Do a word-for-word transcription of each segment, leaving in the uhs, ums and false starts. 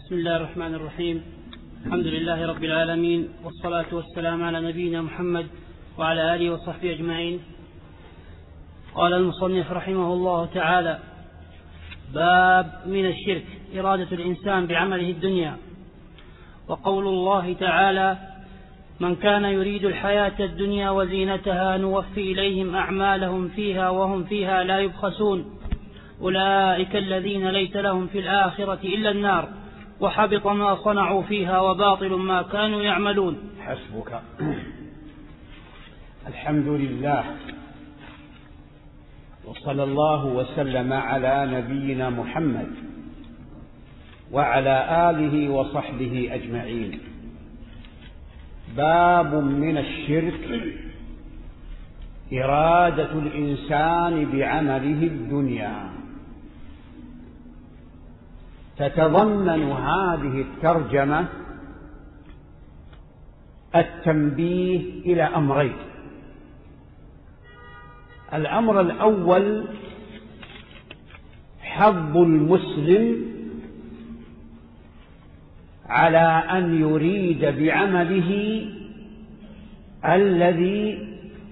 بسم الله الرحمن الرحيم. الحمد لله رب العالمين، والصلاة والسلام على نبينا محمد وعلى آله وصحبه أجمعين. قال المصنف رحمه الله تعالى: باب من الشرك إرادة الإنسان بعمله الدنيا. وقول الله تعالى: من كان يريد الحياة الدنيا وزينتها نوفي إليهم أعمالهم فيها وهم فيها لا يبخسون أولئك الذين ليس لهم في الآخرة إلا النار وحبط ما صنعوا فيها وباطل ما كانوا يعملون. حسبك. الحمد لله، وصلى الله وسلم على نبينا محمد وعلى آله وصحبه أجمعين. باب من الشرك إرادة الإنسان بعمله الدنيا. تتضمن هذه الترجمة التنبيه إلى أمرين. الأمر الأول: حظ المسلم على أن يريد بعمله الذي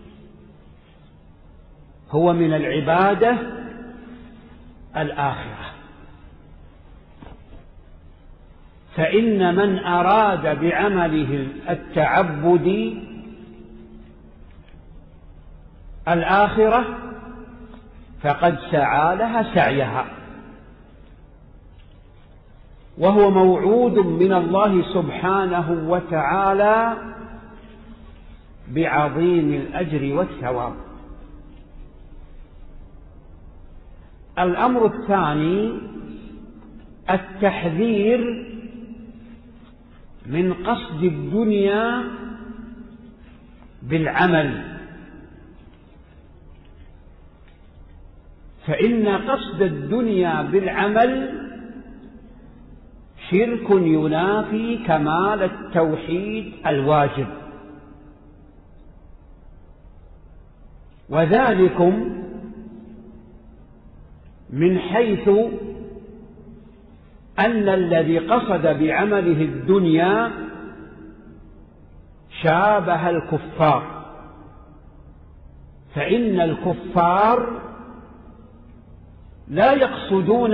هو من العبادة الآخرة. فإن من أراد بعمله التعبدي الآخرة فقد سعى لها سعيها، وهو موعود من الله سبحانه وتعالى بعظيم الأجر والثواب. الأمر الثاني: التحذير من قصد الدنيا بالعمل، فإن قصد الدنيا بالعمل شرك ينافي كمال التوحيد الواجب. وذلكم من حيث أن الذي قصد بعمله الدنيا شابه الكفار، فإن الكفار لا يقصدون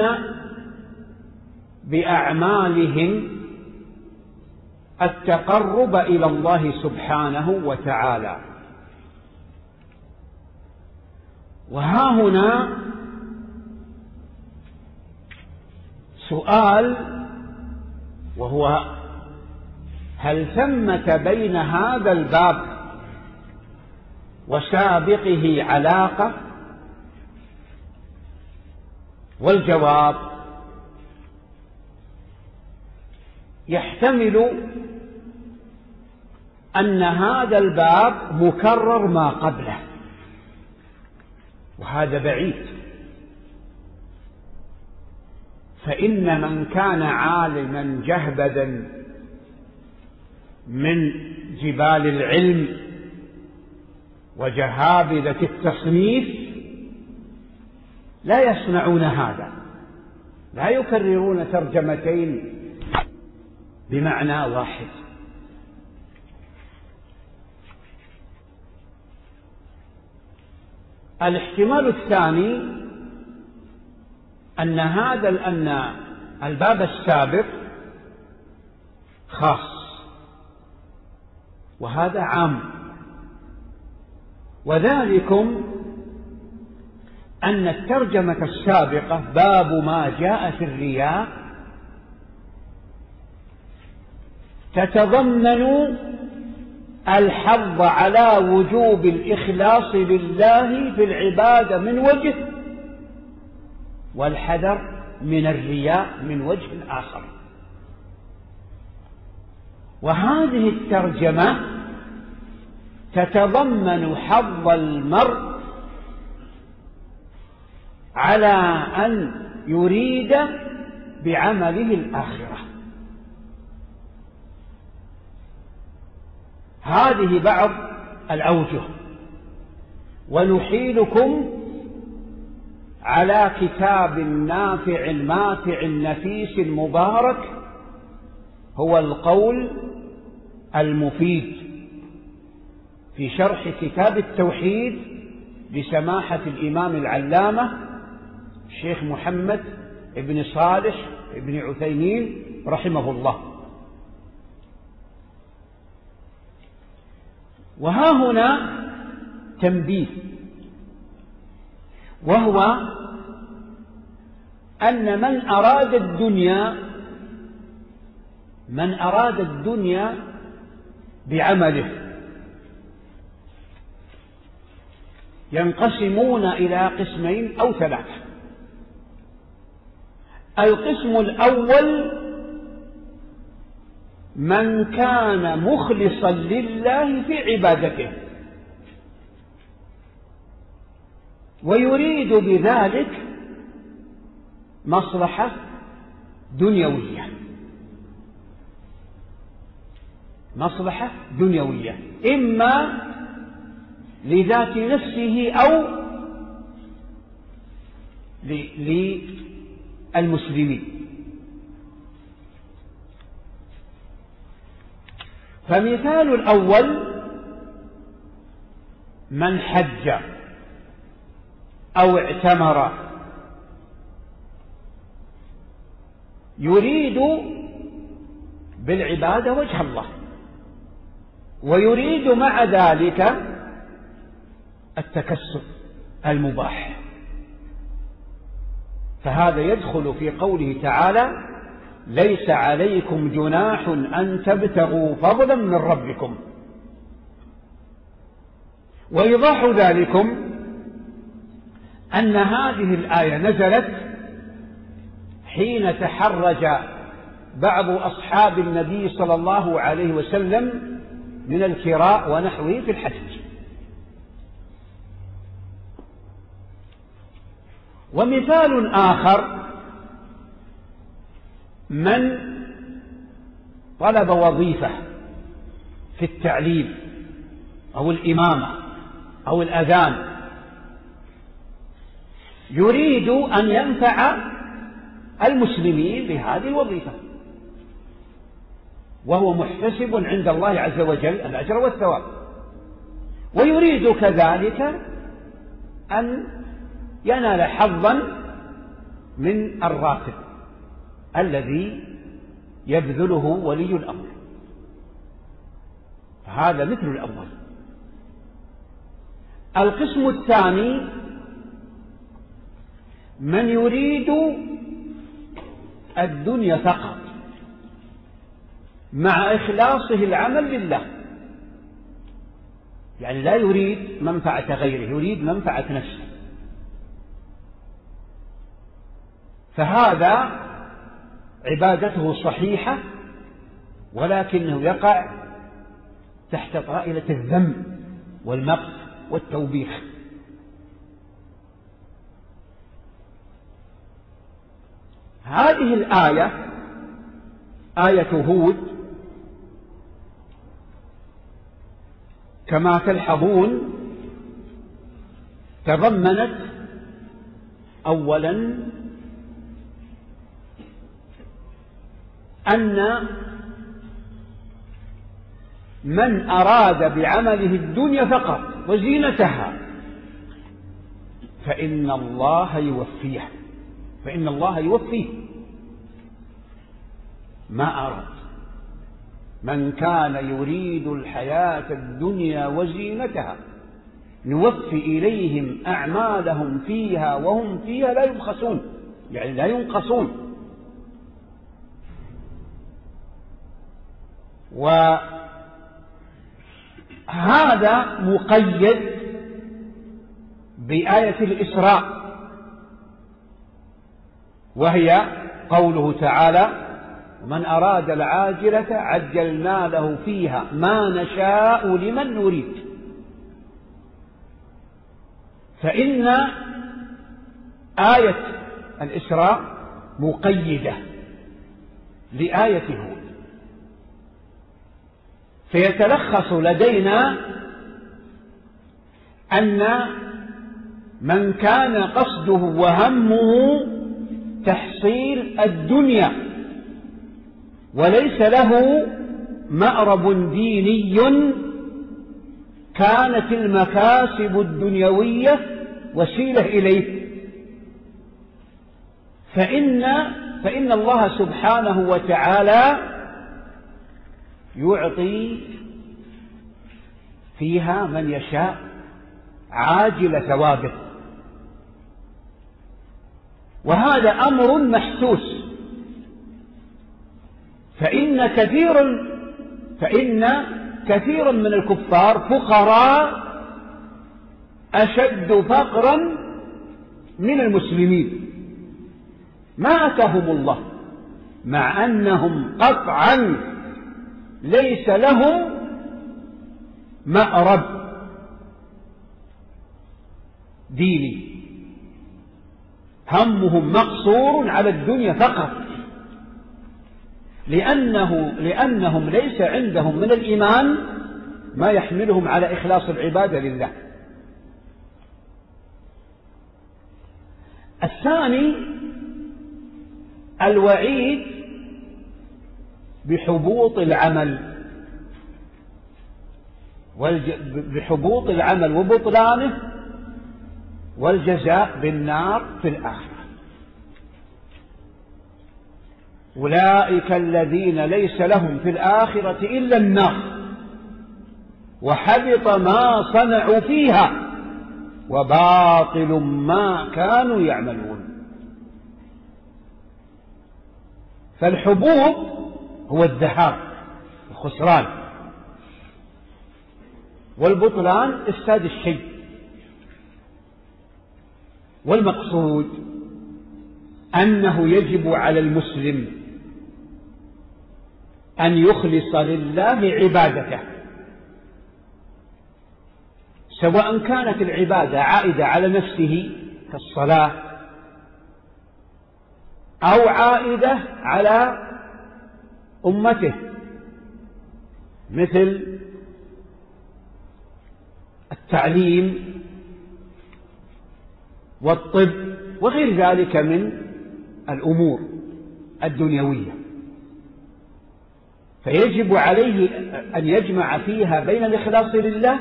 بأعمالهم التقرب إلى الله سبحانه وتعالى. وها هنا سؤال، وهو: هل ثمة بين هذا الباب وسابقه علاقة؟ والجواب: يحتمل أن هذا الباب مكرر ما قبله، وهذا بعيد. فإن من كان عالما جهبذا من جبال العلم وجهابذة التصنيف لا يصنعون هذا، لا يكررون ترجمتين بمعنى واحد. الاحتمال الثاني أن هذا أن الباب السابق خاص وهذا عام، وذلكم أن الترجمة السابقة باب ما جاء في الرياء تتضمن الحظ على وجوب الإخلاص لله في العبادة من وجه، والحذر من الرياء من وجه آخر. وهذه الترجمة تتضمن حظ المرء على أن يريد بعمله الآخرة. هذه بعض الأوجه، ونحيلكم على كتاب نافع ماتع نفيس مبارك هو القول المفيد في شرح كتاب التوحيد لسماحة الإمام العلامة الشيخ محمد بن صالح بن عثيمين رحمه الله. وها هنا تنبيه، وهو أن من أراد الدنيا من أراد الدنيا بعمله ينقسمون إلى قسمين أو ثلاثة. القسم الأول من كان مخلصا لله في عبادته ويريد بذلك مصلحة دنيوية مصلحة دنيوية إما لذات نفسه أو للمسلمين. فمثال الأول من حج أو اعتمر يريد بالعبادة وجه الله ويريد مع ذلك التكسب المباح، فهذا يدخل في قوله تعالى ليس عليكم جناح أن تبتغوا فضلا من ربكم. وإيضاح ذلكم أن هذه الآية نزلت حين تحرج بعض أصحاب النبي صلى الله عليه وسلم من الكراء ونحوه في الحج. ومثال آخر من طلب وظيفة في التعليم أو الإمامة أو الأذان يريد أن ينفع المسلمين بهذه الوظيفة وهو محتسب عند الله عز وجل الأجر والثواب، ويريد كذلك أن ينال حظا من الراتب الذي يبذله ولي الأمر. هذا مثل الأول. القسم الثاني من يريد الدنيا فقط مع إخلاصه العمل لله، يعني لا يريد منفعة غيره، يريد منفعة نفسه، فهذا عبادته صحيحة ولكنه يقع تحت طائلة الذم والمقت والتوبيخ. هذه الآية آية هود كما تلحظون تضمنت أولا أن من أراد بعمله الدنيا فقط وزينتها فإن الله يوفيه فإن الله يوفيه ما أراد. من كان يريد الحياة الدنيا وزينتها نوفي إليهم أعمالهم فيها وهم فيها لا يبخسون، يعني لا ينقصون. وهذا مقيد بآية الإسراء، وهي قوله تعالى ومن أراد العاجلة عجلنا له فيها ما نشاء لمن نريد. فإن آية الإسراء مقيدة لآية هود، فيتلخص لدينا أن من كان قصده وهمه تحصيل الدنيا وليس له مأرب ديني كانت المكاسب الدنيوية وسيلة إليه، فإن, فإن الله سبحانه وتعالى يعطي فيها من يشاء عاجل ثوابه، وهذا أمر محسوس. فإن كثير فإن كثيرا من الكفار فقراء أشد فقرا من المسلمين ما أتاهم الله، مع أنهم قطعا ليس لهم مأرب ديني، همهم مقصور على الدنيا فقط، لأنه لأنهم ليس عندهم من الإيمان ما يحملهم على إخلاص العبادة لله. الثاني الوعيد بحبوط العمل بحبوط العمل وبطلانه والجزاء بالنار في الآخرة. أولئك الذين ليس لهم في الآخرة إلا النار وحبط ما صنعوا فيها وباطل ما كانوا يعملون. فالحبوط هو الذهاب الخسران، والبطلان إفساد الشيء. والمقصود أنه يجب على المسلم أن يخلص لله عبادته، سواء كانت العبادة عائدة على نفسه كالصلاة أو عائدة على أمته مثل التعليم والطب وغير ذلك من الأمور الدنيوية، فيجب عليه أن يجمع فيها بين الإخلاص لله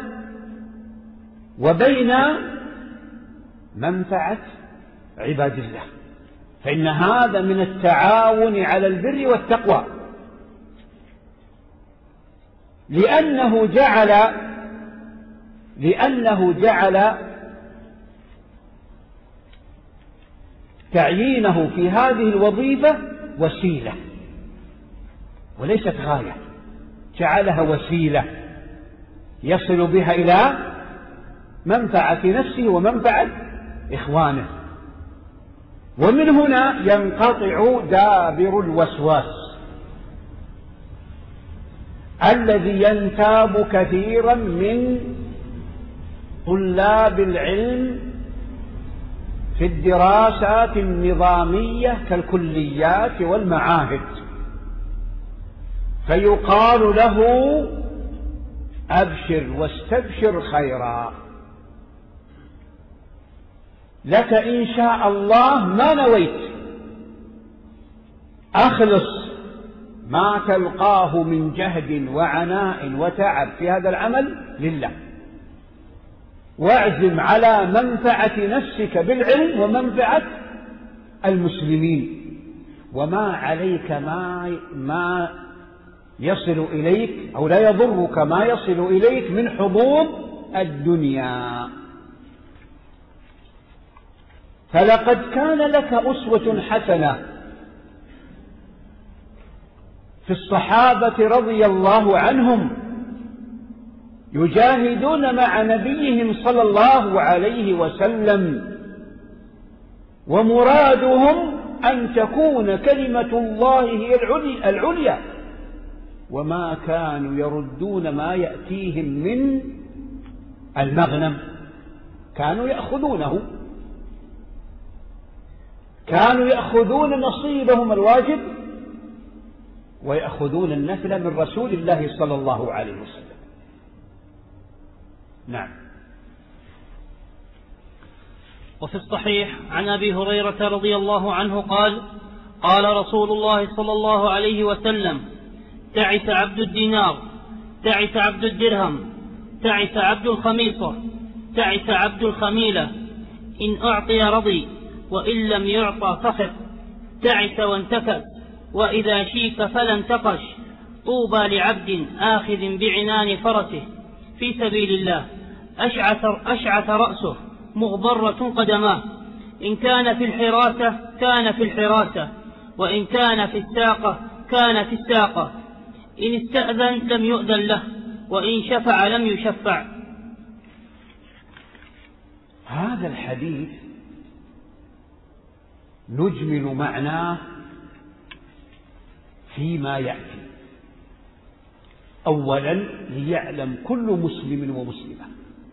وبين منفعة عباد الله، فإن هذا من التعاون على البر والتقوى، لأنه جعل لأنه جعل تعيينه في هذه الوظيفة وسيلة وليست غاية، جعلها وسيلة يصل بها إلى منفعة نفسه ومنفعة إخوانه. ومن هنا ينقطع دابر الوسواس الذي ينتاب كثيرا من طلاب العلم في الدراسات النظامية كالكليات والمعاهد، فيقال له أبشر واستبشر خيرا، لك إن شاء الله ما نويت، أخلص ما تلقاه من جهد وعناء وتعب في هذا العمل لله، واعزم على منفعة نفسك بالعلم ومنفعة المسلمين، وما عليك ما, ما يصل إليك أو لا يضرك ما يصل إليك من حظوظ الدنيا. فلقد كان لك أسوة حسنة في الصحابة رضي الله عنهم يجاهدون مع نبيهم صلى الله عليه وسلم، ومرادهم أن تكون كلمة الله هي العليا، وما كانوا يردون ما يأتيهم من المغنم، كانوا يأخذونه، كانوا يأخذون نصيبهم الواجب ويأخذون النفل من رسول الله صلى الله عليه وسلم. نعم. وفي الصحيح عن أبي هريرة رضي الله عنه قال: قال رسول الله صلى الله عليه وسلم: تعس عبد الدينار، تعس عبد الدرهم، تعس عبد الخميصة، تعس عبد الخميلة، إن أعطي رضي وإن لم يعطى سخط، تعس وانتكس، وإذا شيك فلا انتقش. طوبى لعبد آخذ بعنان فرسه في سبيل الله، أشعث, أشعث رأسه، مغبرة قدماه، إن كان في الحراسة كان في الحراسة، وإن كان في الساقة كان في الساقة، إن استأذن لم يؤذن له، وإن شفع لم يشفع. هذا الحديث نجمل معناه فيما يأتي. أولا، ليعلم كل مسلم ومسلمة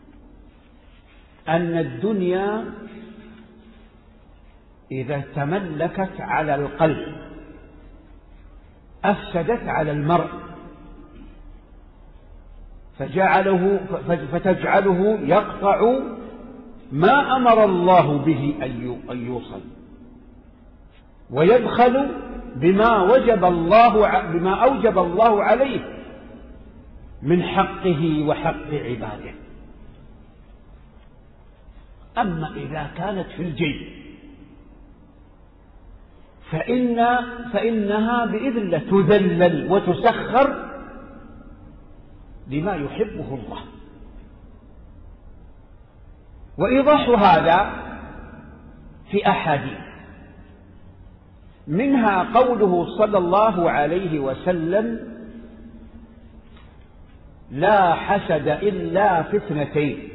أن الدنيا إذا تملكت على القلب أفسدت على المرء، فجعله فتجعله يقطع ما أمر الله به أن يوصل، ويبخل بما وجب الله بما أوجب الله عليه من حقه وحق عباده. أما إذا كانت في الجيب فإن فإنها بإذن الله تذلل وتسخر لما يحبه الله. وإيضاح هذا في أحاديث، منها قوله صلى الله عليه وسلم: لا حسد إلا في اثنتين،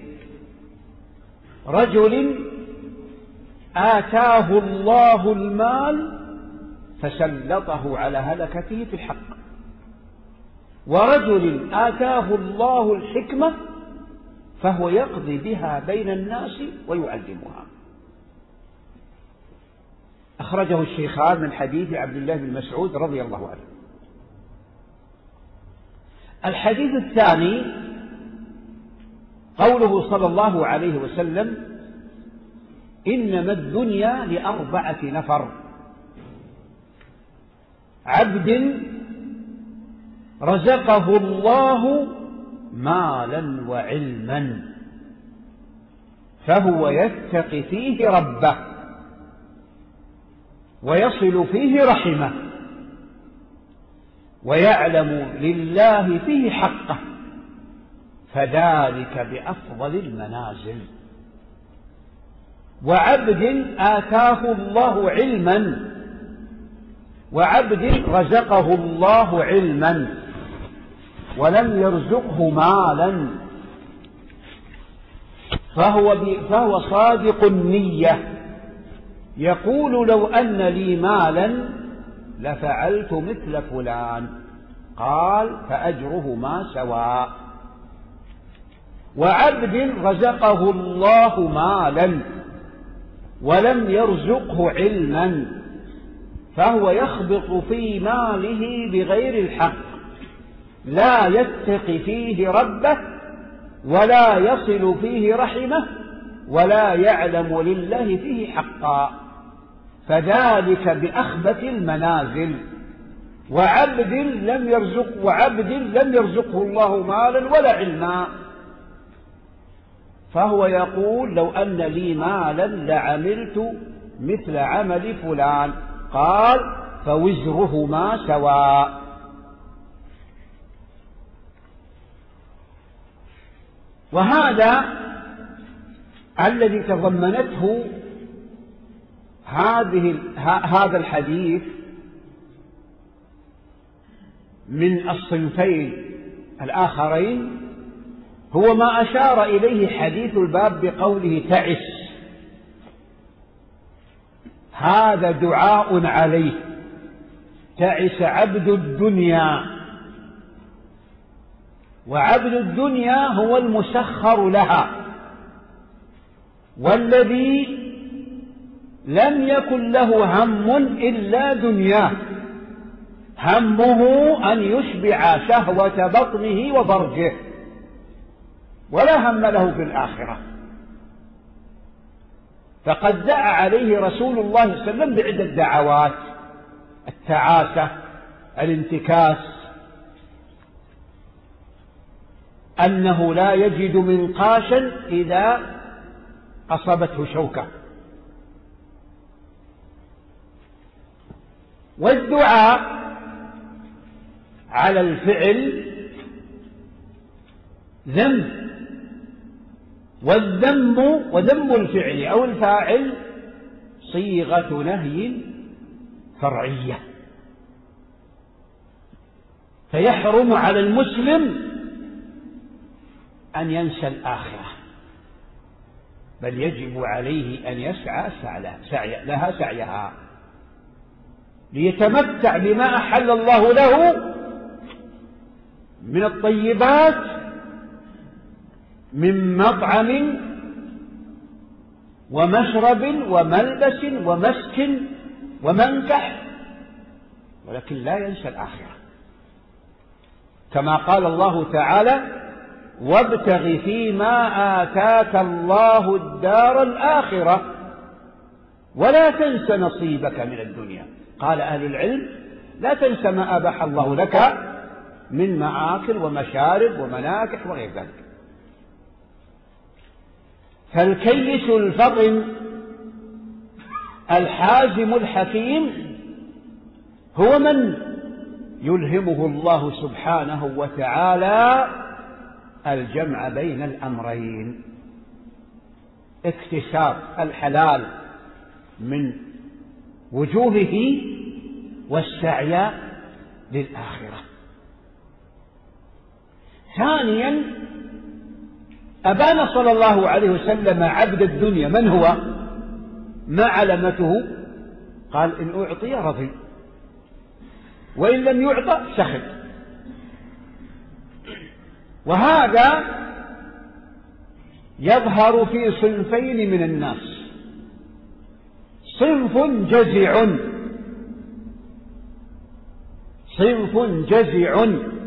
رجل آتاه الله المال فسلطه على هلكته في الحق، ورجل آتاه الله الحكمة فهو يقضي بها بين الناس ويعلمها. أخرجه الشيخان من حديث عبد الله بن مسعود رضي الله عنه. الحديث الثاني قوله صلى الله عليه وسلم: إنما الدنيا لأربعة نفر: عبد رزقه الله مالا وعلما فهو يتقي فيه ربه ويصل فيه رحمه ويعلم لله فيه حقه، فذلك بأفضل المنازل. وعبد آتاه الله علما وعبد رزقه الله علما ولم يرزقه مالا فهو, فهو صادق النية، يقول: لو أن لي مالا لفعلت مثل فلان، قال: فأجرهما سواء. وعبد رزقه الله مالا ولم يرزقه علما فهو يخبط في ماله بغير الحق، لا يتقي فيه ربه ولا يصل فيه رحمه ولا يعلم لله فيه حقا، فذلك بأخبث المنازل. وعبد لم يرزق وعبد لم يرزقه الله مالا ولا علما فهو يقول: لو أن لي مالا لعملت مثل عمل فلان، قال: فوزرهما سواء. وهذا الذي تضمنته هذه هذا الحديث من الصنفين الآخرين هو ما أشار إليه حديث الباب بقوله: تعس. هذا دعاء عليه، تعس عبد الدنيا. وعبد الدنيا هو المسخر لها، والذي لم يكن له هم إلا دنياه، همه أن يشبع شهوة بطنه وفرجه، ولا هم له في الآخرة. فقد دعا عليه رسول الله صلى الله عليه وسلم بعدة دعوات، التعاسة، الانتكاس، أنه لا يجد منقاشا إذا أصابته شوكة. والدعاء على الفعل ذنب، والذنب وذنب الفعل أو الفاعل صيغة نهي فرعية، فيحرم على المسلم أن ينسى الآخرة، بل يجب عليه أن يسعى سعي لها سعيها ليتمتع بما أحل الله له من الطيبات، من مطعم ومشرب وملبس ومسكن ومنكح، ولكن لا ينسى الآخرة، كما قال الله تعالى: وابتغ فيما آتاك الله الدار الآخرة ولا تنس نصيبك من الدنيا. قال أهل العلم: لا تنس ما أباح الله لك من مآكل ومشارب ومناكح وغير ذلك. فالكيس الفطن الحازم الحكيم هو من يلهمه الله سبحانه وتعالى الجمع بين الأمرين، اكتساب الحلال من وجوهه والسعي للآخرة. ثانيا، أبان صلى الله عليه وسلم عبد الدنيا من هو، ما علامته؟ قال: إن أعطي رضي، وإن لم يعطى سخط. وهذا يظهر في صنفين من الناس: صنف جزع صنف جزع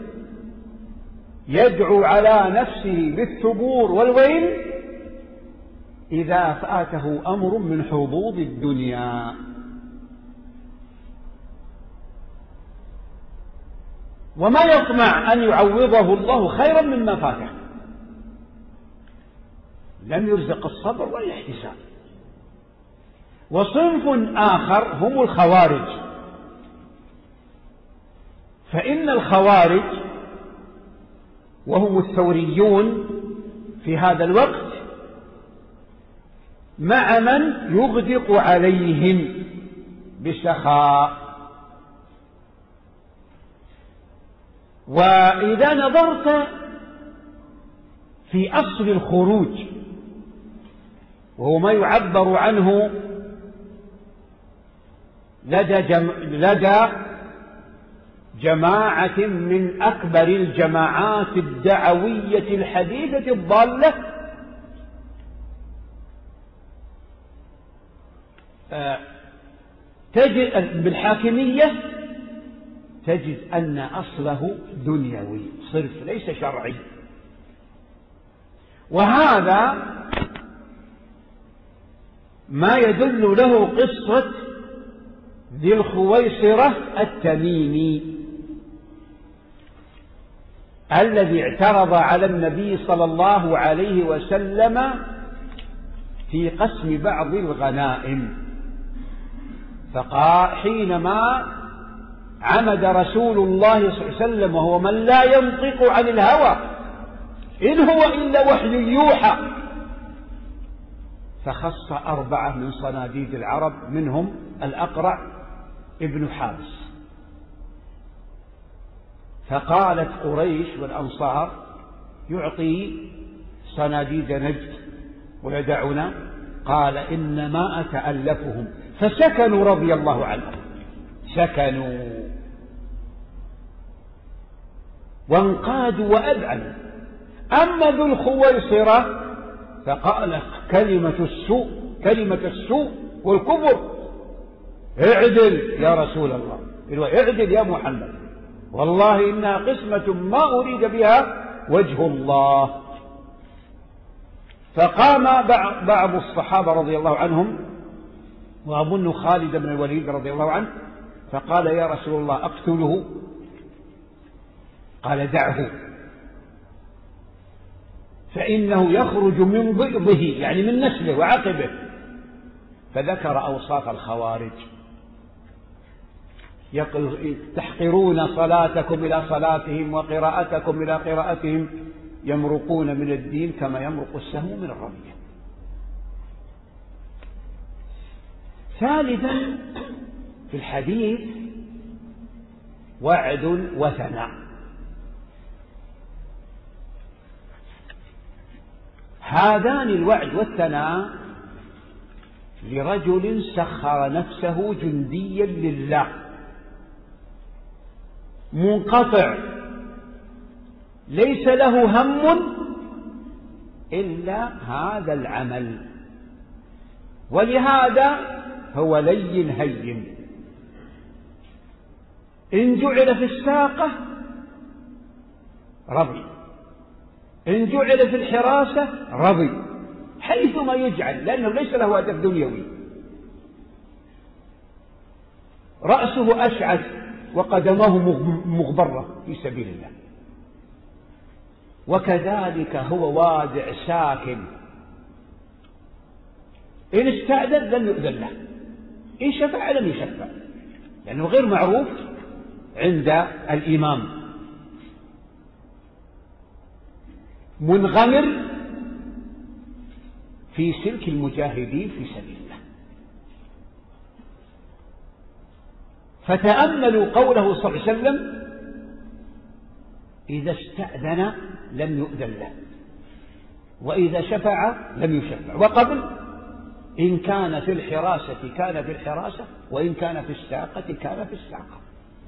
يدعو على نفسه بالثبور والويل إذا فاته أمر من حظوظ الدنيا، وما يطمع أن يعوضه الله خيرا مما فاته، لم يرزق الصبر والاحتساب. وصنف آخر هم الخوارج، فإن الخوارج وهم الثوريون في هذا الوقت مع من يغدق عليهم بسخاء. وإذا نظرت في أصل الخروج، وهو ما يعبر عنه لدى, جم... لدى جماعة من أكبر الجماعات الدعوية الحديثة الضالة، تجد بالحاكمية تجد أن أصله دنيوي صرف ليس شرعي. وهذا ما يدل له قصة ذي الخويصرة التميمي الذي اعترض على النبي صلى الله عليه وسلم في قسم بعض الغنائم، فقال حينما عمد رسول الله صلى الله عليه وسلم وهو من لا ينطق عن الهوى إن هو إلا وحي يوحى، فخص أربعة من صناديد العرب منهم الأقرع ابن حابس، فقالت قريش والأنصار: يعطي صناديد نجد ويدعنا؟ قال: إنما أتألفهم، فسكنوا رضي الله عنهم، سكنوا وانقادوا وأذعنوا. أما ذو الخويصرة فقال كلمة السوء كلمة السوء والكفر: اعدل يا رسول الله، اعدل يا محمد، والله إنها قسمة ما أريد بها وجه الله. فقام بعض الصحابة رضي الله عنهم، وأظن خالد بن الوليد رضي الله عنه، فقال يا رسول الله أقتله؟ قال دعه، فإنه يخرج من ضئضه يعني من نسله وعقبه. فذكر أوصاف الخوارج: تحقرون صلاتكم إلى صلاتهم وقراءتكم إلى قراءتهم، يمرقون من الدين كما يمرق السهم من الرمية. ثالثا في الحديث وعد وثناء. هذان الوعد والثناء لرجل سخر نفسه جنديا لله منقطع ليس له هم إلا هذا العمل، ولهذا هو لين هين. إن جعل في الساقة رضي، إن جعل في الحراسة رضي، حيثما يجعل، لأنه ليس له هدف دنيوي. رأسه أشعث وقدمه مغبرة في سبيل الله. وكذلك هو وادع ساكن، إن استأذن لم يؤذن له، إن شفع لم يشفع، لأنه غير معروف عند الإمام. منغمر في سلك المجاهدين في سبيل الله. فتأملوا قوله صلى الله عليه وسلم: إذا استأذن لم يؤذن له، وإذا شفع لم يشفع. وقبل: إن كان في الحراسة كان في الحراسة، وإن كان في الساقة كان في الساقة.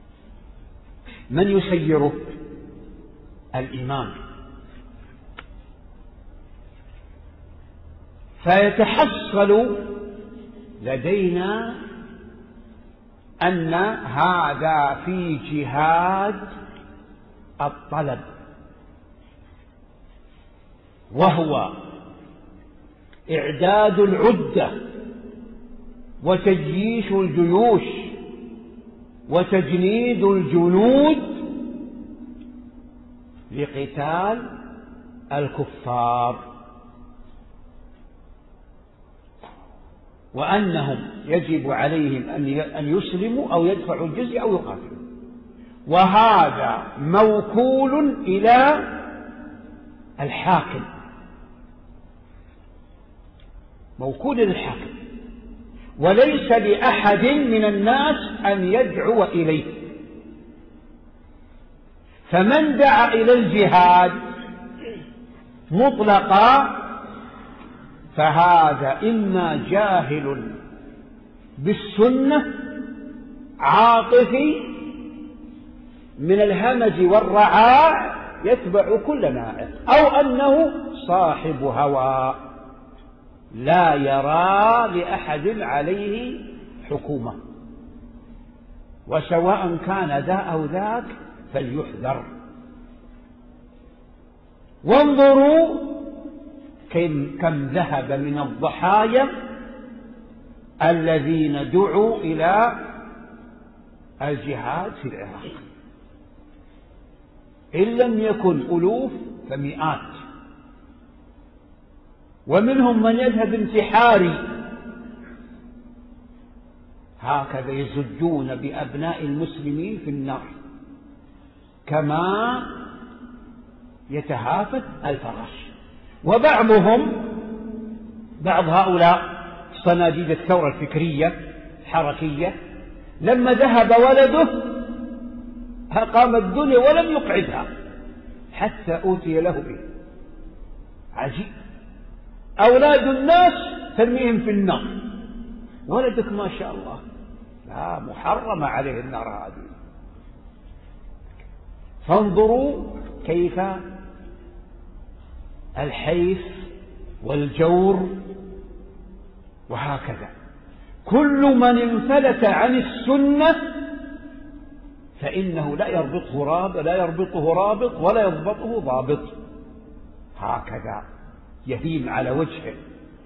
من يسيره؟ الإمام. فيتحصل لدينا أن هذا في جهاد الطلب، وهو إعداد العدة وتجييش الجيوش وتجنيد الجنود لقتال الكفار، وأنهم يجب عليهم أن يسلموا أو يدفعوا الجزية أو يقاتلوا. وهذا موكول إلى الحاكم، موكول للحاكم، وليس لأحد من الناس أن يدعو إليه. فمن دعا إلى الجهاد مطلقا فهذا إما جاهل بالسنة عاطفي من الهمج والرعاع يتبع كل ناعق، أو أنه صاحب هوى لا يرى لأحد عليه حكومة. وسواء كان ذا أو ذاك فليحذر. وانظروا كم ذهب من الضحايا الذين دعوا إلى الجهاد في العراق، إن لم يكن ألوف فمئات. ومنهم من يذهب انتحاري، هكذا يزجون بأبناء المسلمين في النار كما يتهافت الفراش. وبعضهم بعض هؤلاء صناديد الثورة الفكرية الحركية لما ذهب ولده أقام الدنيا ولم يقعدها حتى أوتي له به. عجيب، أولاد الناس ترميهم في النار، ولدك ما شاء الله لا، محرم عليه النار هذه. فانظروا كيف الحيف والجور. وهكذا كل من انفلت عن السنة فإنه لا يربطه رابط لا يربطه رابط ولا يضبطه ضابط، هكذا يهيم على وجهه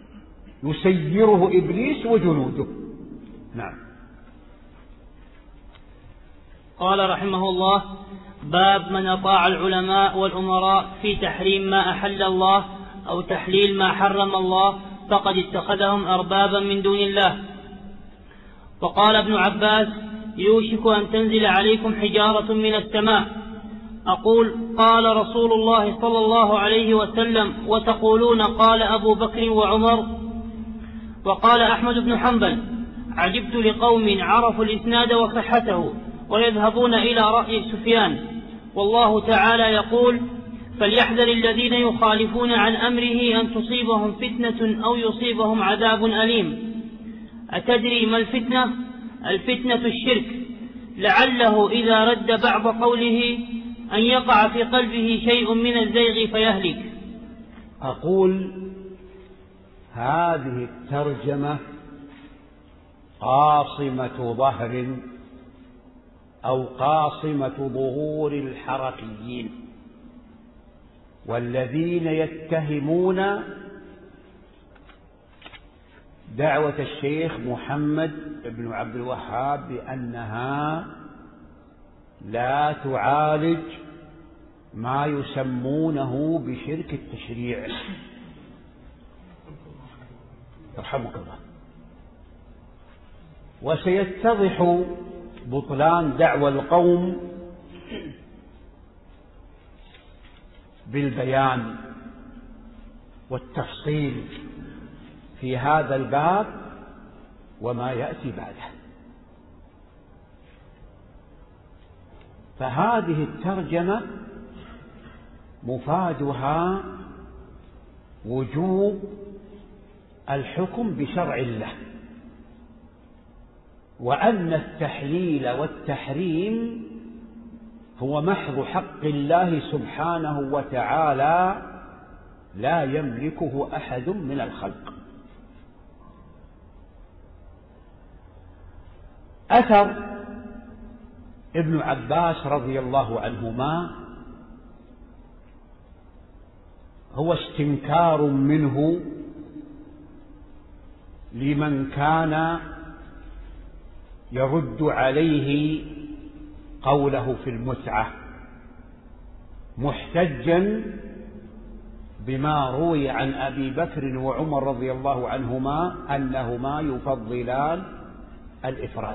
يسيره إبليس وجنوده. نعم. قال رحمه الله: باب من أطاع العلماء والأمراء في تحريم ما أحل الله أو تحليل ما حرم الله فقد اتخذهم أربابا من دون الله. وقال ابن عباس: يوشك أن تنزل عليكم حجارة من السماء. أقول: قال رسول الله صلى الله عليه وسلم، وتقولون قال أبو بكر وعمر. وقال أحمد بن حنبل: عجبت لقوم عرفوا الإسناد وصحته ويذهبون إلى رأي سفيان، والله تعالى يقول: فليحذر الذين يخالفون عن أمره أن تصيبهم فتنة أو يصيبهم عذاب أليم. أتدري ما الفتنة؟ الفتنة الشرك، لعله إذا رد بعض قوله أن يقع في قلبه شيء من الزيغ فيهلك. أقول: هذه الترجمة قاصمة ظهر أو قاصمة ظهور الحركيين، والذين يتهمون دعوة الشيخ محمد بن عبد الوهاب بأنها لا تعالج ما يسمونه بشرك التشريع. يرحمك الله. وسيتضح بطلان دعوى القوم بالبيان والتفصيل في هذا الباب وما يأتي بعده. فهذه الترجمة مفادها وجوب الحكم بشرع الله، وأن التحليل والتحريم هو محض حق الله سبحانه وتعالى لا يملكه أحد من الخلق. أثر ابن عباس رضي الله عنهما هو استنكار منه لمن كان يرد عليه قوله في المتعة، محتجا بما روي عن أبي بكر وعمر رضي الله عنهما أنهما يفضلان الإفراد.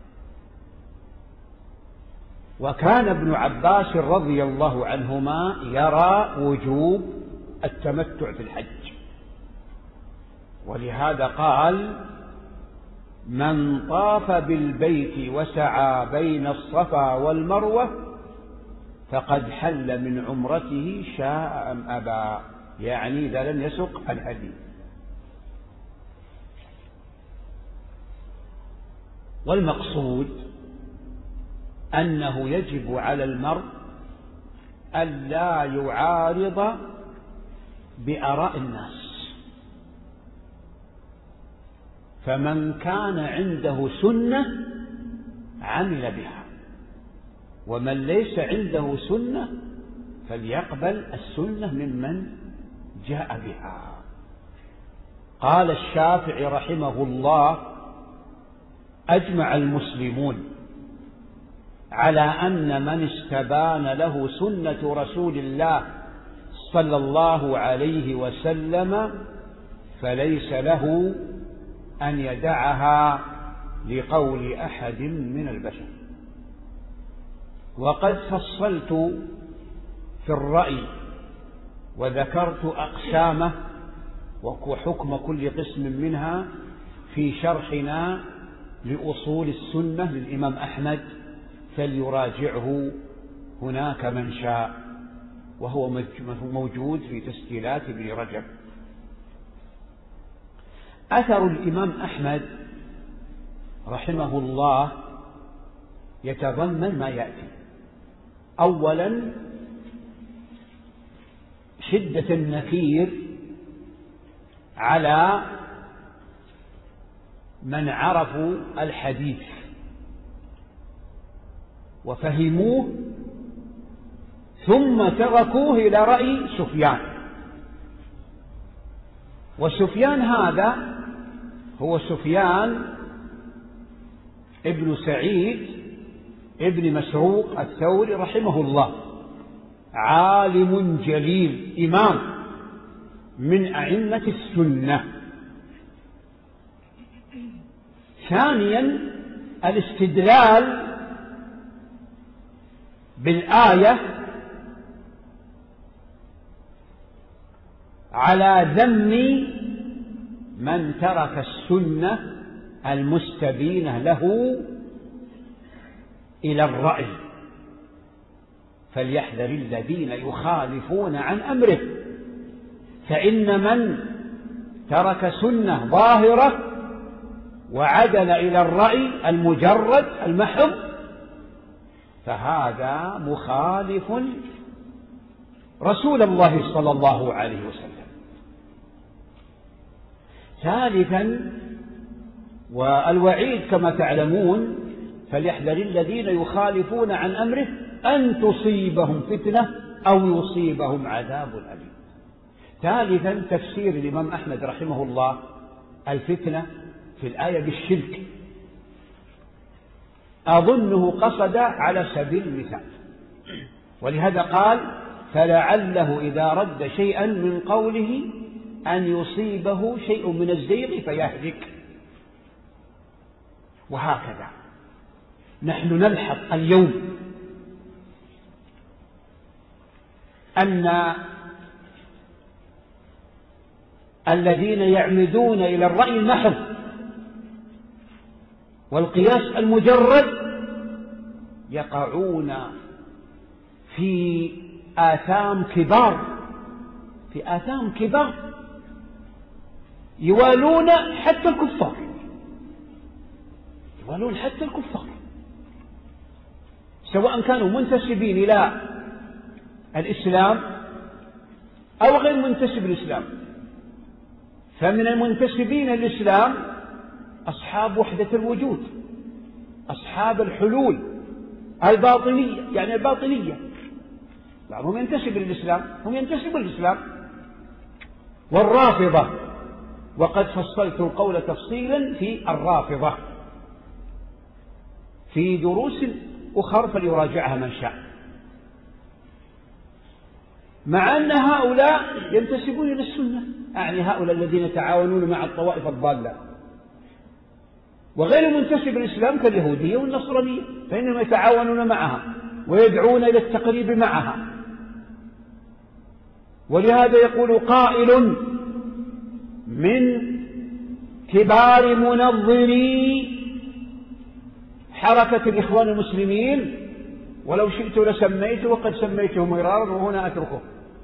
وكان ابن عباس رضي الله عنهما يرى وجوب التمتع في الحج، ولهذا قال: من طاف بالبيت وسعى بين الصفا والمروة فقد حل من عمرته شاء أم أبى، يعني إذا لم يسق الهدي. والمقصود أنه يجب على المرء ألا يعارض بآراء الناس، فمن كان عنده سنة عمل بها، ومن ليس عنده سنة فليقبل السنة ممن جاء بها. قال الشافعي رحمه الله: أجمع المسلمون على أن من استبان له سنة رسول الله صلى الله عليه وسلم فليس له أن يدعها لقول أحد من البشر. وقد فصلت في الرأي وذكرت أقسامه وحكم كل قسم منها في شرحنا لأصول السنة للإمام أحمد، فليراجعه هناك من شاء، وهو موجود في تسجيلات ابن رجب. أثر الإمام أحمد رحمه الله يتضمن ما يأتي: أولا شدة النكير على من عرفوا الحديث وفهموه ثم تركوه إلى رأي سفيان. وسفيان هذا هو سفيان ابن سعيد ابن مسروق الثوري رحمه الله، عالم جليل إمام من أئمة السنة. ثانيا الاستدلال بالآية على ذم من ترك السنة المستبينة له إلى الرأي، فليحذر الذين يخالفون عن أمره، فإن من ترك سنة ظاهرة وعدل إلى الرأي المجرد المحض فهذا مخالف رسول الله صلى الله عليه وسلم. ثالثا والوعيد كما تعلمون، فليحذر الذين يخالفون عن أمره أن تصيبهم فتنة أو يصيبهم عذاب أليم. ثالثا تفسير الإمام أحمد رحمه الله الفتنة في الآية بالشرك، أظنه قصد على سبيل المثال، ولهذا قال فلعله إذا رد شيئا من قوله أن يصيبه شيء من الزيغ فيهلك. وهكذا نحن نلحظ اليوم أن الذين يعمدون إلى الرأي المحض والقياس المجرد يقعون في آثام كبار في آثام كبار يوالون حتى الكفار يوالون حتى الكفار سواء كانوا منتسبين إلى الإسلام أو غير منتسب الإسلام. فمن المنتسبين للإسلام أصحاب وحدة الوجود، أصحاب الحلول الباطنية، يعني الباطنية بعضهم ينتسب للإسلام، هم ينتسبون للإسلام. والرافضة، وقد فصلت القول تفصيلا في الرافضة في دروس أخرى فليراجعها من شاء. مع أن هؤلاء ينتسبون إلى السنة، يعني هؤلاء الذين يتعاونون مع الطوائف الضالة، وغير منتسب الإسلام كاليهودية والنصرانية فإنهم يتعاونون معها ويدعون إلى التقريب معها. ولهذا يقول قائل من كبار منظري حركة الإخوان المسلمين، ولو شئت لسميته وقد سميته مرارا وهنا أتركه،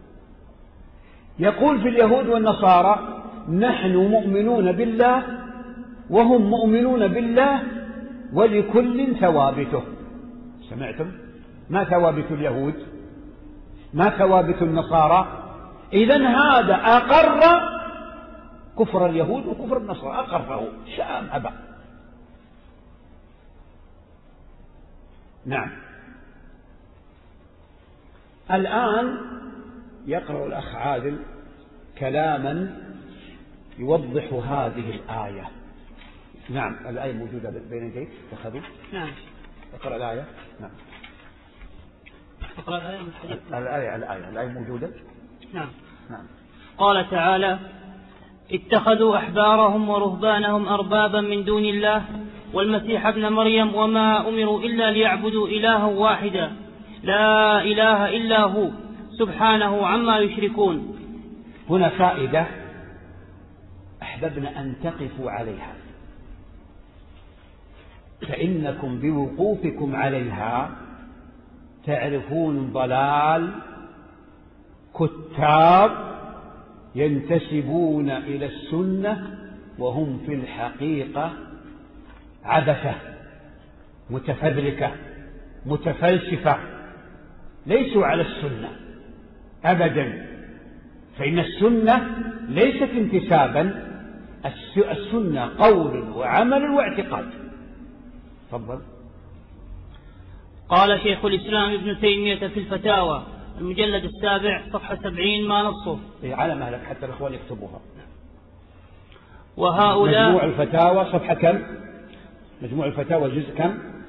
يقول في اليهود والنصارى نحن مؤمنون بالله وهم مؤمنون بالله ولكل ثوابته. سمعتم؟ ما ثوابت اليهود؟ ما ثوابت النصارى؟ إذن هذا أقر كفر اليهود وكفر النصارى، أقره شاء أم أبى. نعم. الآن يقرأ الأخ عادل كلاما يوضح هذه الآية. نعم، الآية موجودة بين يديك، اتخذوا. نعم. اقرأ الآية. نعم. اقرأ الآية. الآية الآية الآية موجودة. نعم. نعم. قال تعالى: اتخذوا أحبارهم ورهبانهم أربابا من دون الله والمسيح ابن مريم وما أمروا إلا ليعبدوا إلها واحدا لا إله إلا هو سبحانه عما يشركون. هنا فائدة أحببنا أن تقفوا عليها، فإنكم بوقوفكم عليها تعرفون ضلال كتاب ينتسبون إلى السنة وهم في الحقيقة عبثة متفبركة متفلسفة، ليسوا على السنة أبدا، فإن السنة ليست انتسابا، السنة قول وعمل واعتقاد. تفضل. قال شيخ الإسلام ابن تيمية في الفتاوى المجلد السابع صفحة سبعين ما نصه على مهلك حتى الإخوان يكتبوها. وهؤلاء مجموع الفتاوى صفحة كم؟ مجموع الفتاوى جزء كم؟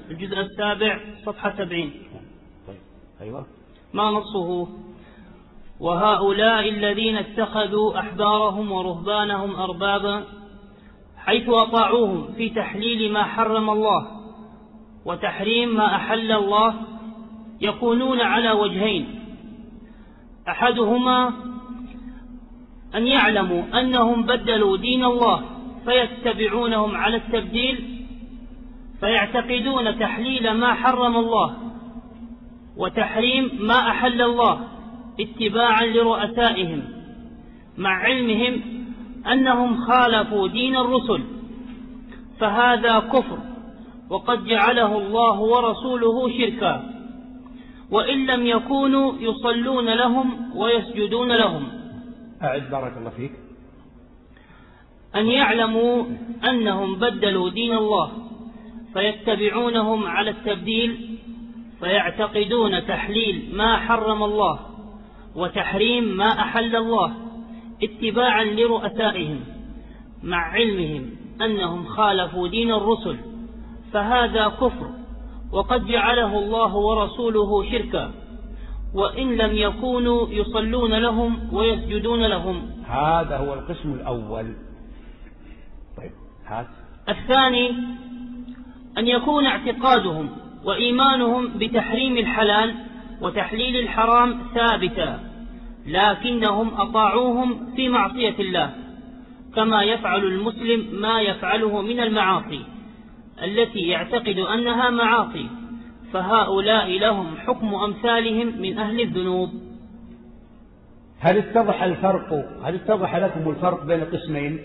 الجزء السابع صفحة سبعين. طيب. أيوة. ما نصه؟ وهؤلاء الذين اتخذوا أحبارهم ورهبانهم أربابا حيث أطاعوهم في تحليل ما حرم الله وتحريم ما أحل الله يكونون على وجهين: أحدهما أن يعلموا أنهم بدلوا دين الله فيتبعونهم على التبديل فيعتقدون تحليل ما حرم الله وتحريم ما أحل الله اتباعا لرؤسائهم مع علمهم أنهم خالفوا دين الرسل، فهذا كفر وقد جعله الله ورسوله شركا، وإن لم يكونوا يصلون لهم ويسجدون لهم. أعد بارك الله فيك. أن يعلموا أنهم بدلوا دين الله فيتبعونهم على التبديل فيعتقدون تحليل ما حرم الله وتحريم ما أحل الله اتباعا لرؤسائهم مع علمهم أنهم خالفوا دين الرسل، فهذا كفر وقد جعله الله ورسوله شركا، وإن لم يكونوا يصلون لهم ويسجدون لهم. هذا هو القسم الأول. طيب. هذا الثاني أن يكون اعتقادهم وإيمانهم بتحريم الحلال وتحليل الحرام ثابتا، لكنهم أطاعوهم في معصية الله كما يفعل المسلم ما يفعله من المعاصي التي يعتقد أنها معاصي، فهؤلاء لهم حكم أمثالهم من أهل الذنوب. هل اتضح الفرق هل اتضح لكم الفرق بين القسمين؟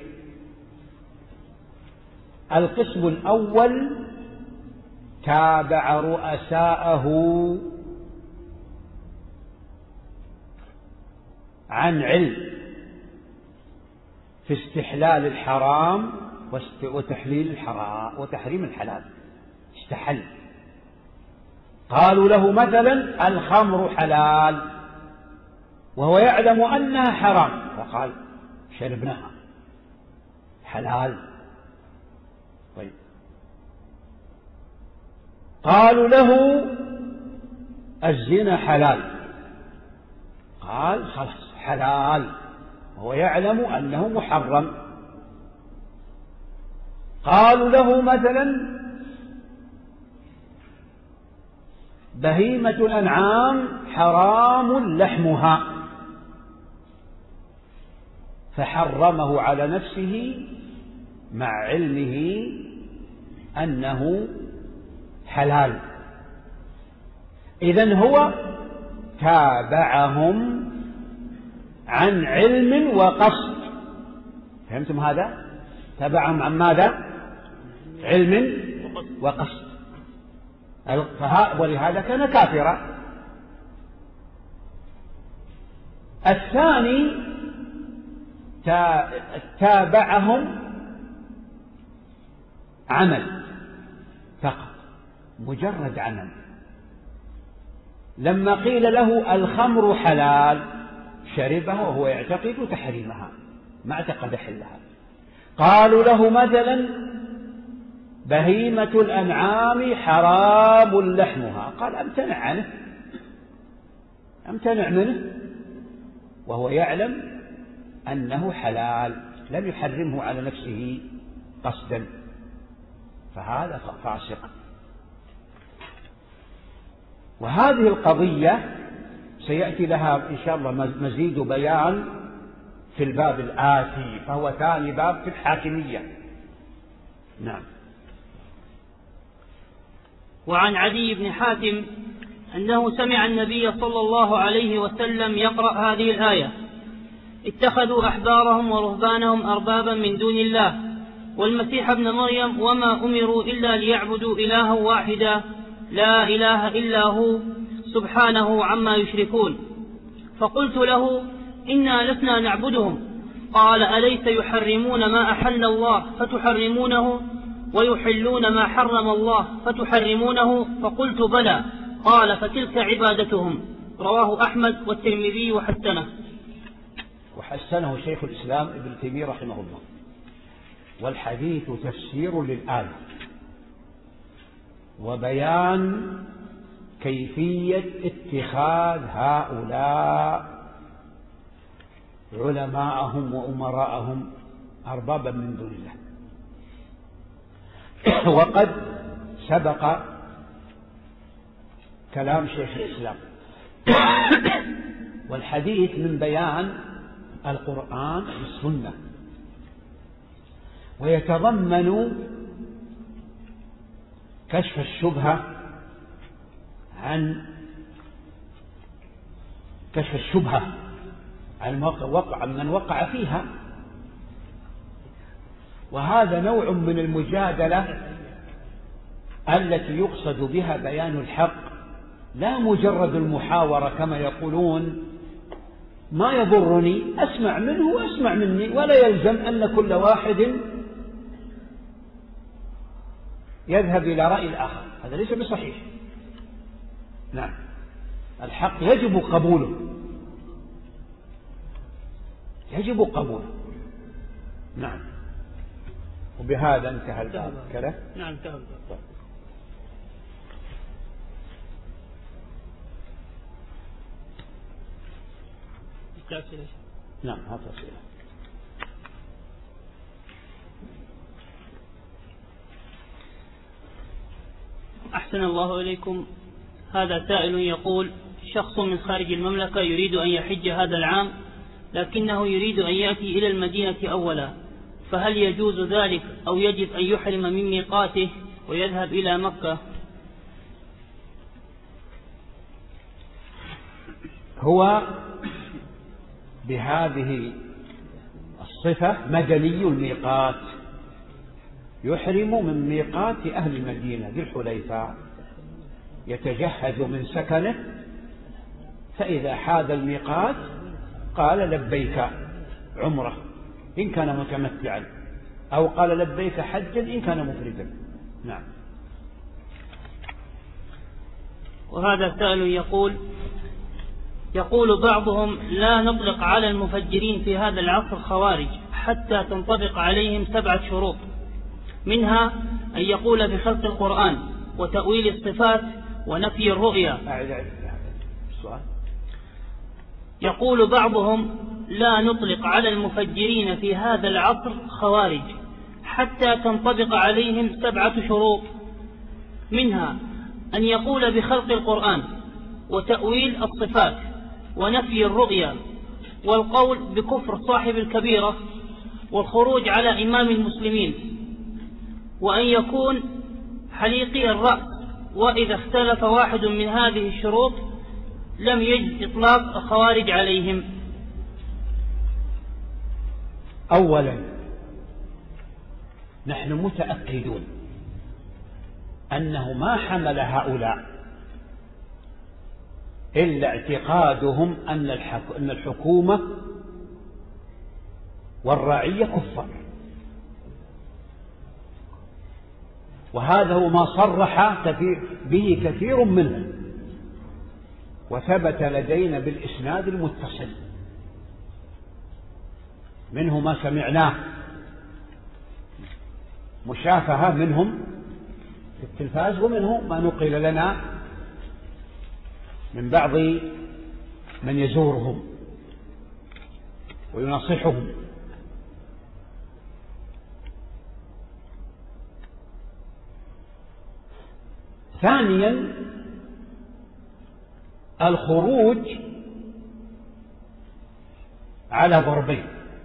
القسم الأول تابع رؤساءه عن علم في استحلال الحرام وتحليل الحرام وتحريم الحلال. استحل، قالوا له مثلا الخمر حلال وهو يعلم أنها حرام فقال شربناها حلال. طيب. قالوا له الزنا حلال قال خلاص حلال وهو يعلم أنه محرم. قالوا له مثلا بهيمة الأنعام حرام لحمها فحرمه على نفسه مع علمه أنه حلال. إذن هو تابعهم عن علم وقصد. فهمتم هذا؟ تابعهم عن ماذا؟ علم وقصد. ولهذا كان كافرا. الثاني تابعهم عمل فقط، مجرد عمل. لما قيل له الخمر حلال شربها وهو يعتقد تحريمها ما اعتقد حلها. قالوا له مثلا بهيمة الأنعام حرام لحمها قال امتنع عنه امتنع منه وهو يعلم أنه حلال لم يحرمه على نفسه قصدا، فهذا فاسق. وهذه القضية سيأتي لها إن شاء الله مزيد بيان في الباب الآتي، فهو ثاني باب في الحاكمية. نعم. وعن عدي بن حاتم أنه سمع النبي صلى الله عليه وسلم يقرأ هذه الآية: اتخذوا أحبارهم ورهبانهم أربابا من دون الله والمسيح ابن مريم وما أمروا إلا ليعبدوا إلها واحدا لا إله إلا هو سبحانه عما يشركون. فقلت له: إنا لسنا نعبدهم. قال: أليس يحرمون ما أحل الله فتحرمونه ويحلون ما حرم الله فتحرمونه؟ فقلت: بلى. قال: فتلك عبادتهم. رواه أحمد والترمذي وحسنه. وحسنه شيخ الإسلام ابن تيمية رحمه الله. والحديث تفسير للآية. وبيان كيفية اتخاذ هؤلاء علماءهم وأمراءهم أربابا من دون الله. وقد سبق كلام شيخ الإسلام والحديث من بيان القرآن والسنة، ويتضمن كشف الشبهة عن كشف الشبهة عن وقع من وقع فيها، وهذا نوع من المجادلة التي يقصد بها بيان الحق، لا مجرد المحاورة كما يقولون ما يضرني أسمع منه وأسمع مني، ولا يلزم أن كل واحد يذهب إلى رأي الآخر، هذا ليس بصحيح. نعم، الحق يجب قبوله، يجب قبوله. نعم، وبهذا انتهى الكلام. نعم انتهى. نعم هذا أسئلة. أحسن الله إليكم. هذا سائل يقول: شخص من خارج المملكة يريد أن يحج هذا العام، لكنه يريد أن يأتي إلى المدينة أولا، فهل يجوز ذلك أو يجب أن يحرم من ميقاته ويذهب إلى مكة؟ هو بهذه الصفة مدني الميقات، يحرم من ميقات أهل المدينة ذي الحليفة، يتجهز من سكنه، فإذا حاد الميقات قال لبيك عمره إن كان متمتعا، أو قال لبيك حجا إن كان مفردا. نعم. وهذا سائل يقول: يقول بعضهم: لا نطلق على المفجرين في هذا العصر خوارج حتى تنطبق عليهم سبعة شروط، منها أن يقول بخلق القرآن وتأويل الصفات ونفي الرؤيا. يقول بعضهم: لا نطلق على المفجرين في هذا العصر خوارج حتى تنطبق عليهم سبعة شروط، منها أن يقول بخلق القرآن وتأويل الصفات ونفي الرؤيا، والقول بكفر صاحب الكبيرة، والخروج على إمام المسلمين، وأن يكون حليقي الرأس، وإذا اختلف واحد من هذه الشروط لم يجد إطلاق الخوارج عليهم. أولا نحن متأكدون أنه ما حمل هؤلاء إلا اعتقادهم أن الحكومة والرعية كفار، وهذا هو ما صرح به كثير منهم، وثبت لدينا بالإسناد المتصل، منه ما سمعناه مشافهة منهم في التلفاز، ومنه ما نقل لنا من بعض من يزورهم وينصحهم. ثانيا الخروج على ضربين: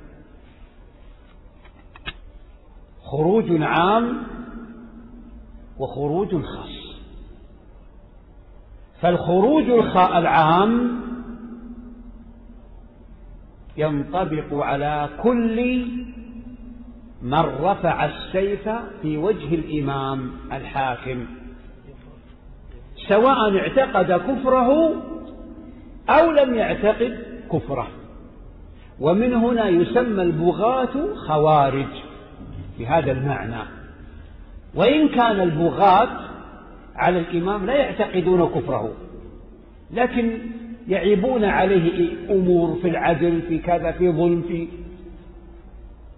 خروج عام وخروج خاص. فالخروج العام ينطبق على كل من رفع السيف في وجه الإمام الحاكم، سواء اعتقد كفره أو لم يعتقد كفره، ومن هنا يسمى البغاة خوارج بهذا المعنى. وإن كان البغاة على الإمام لا يعتقدون كفره، لكن يعيبون عليه أمور في العدل، في كذا، في ظلم، في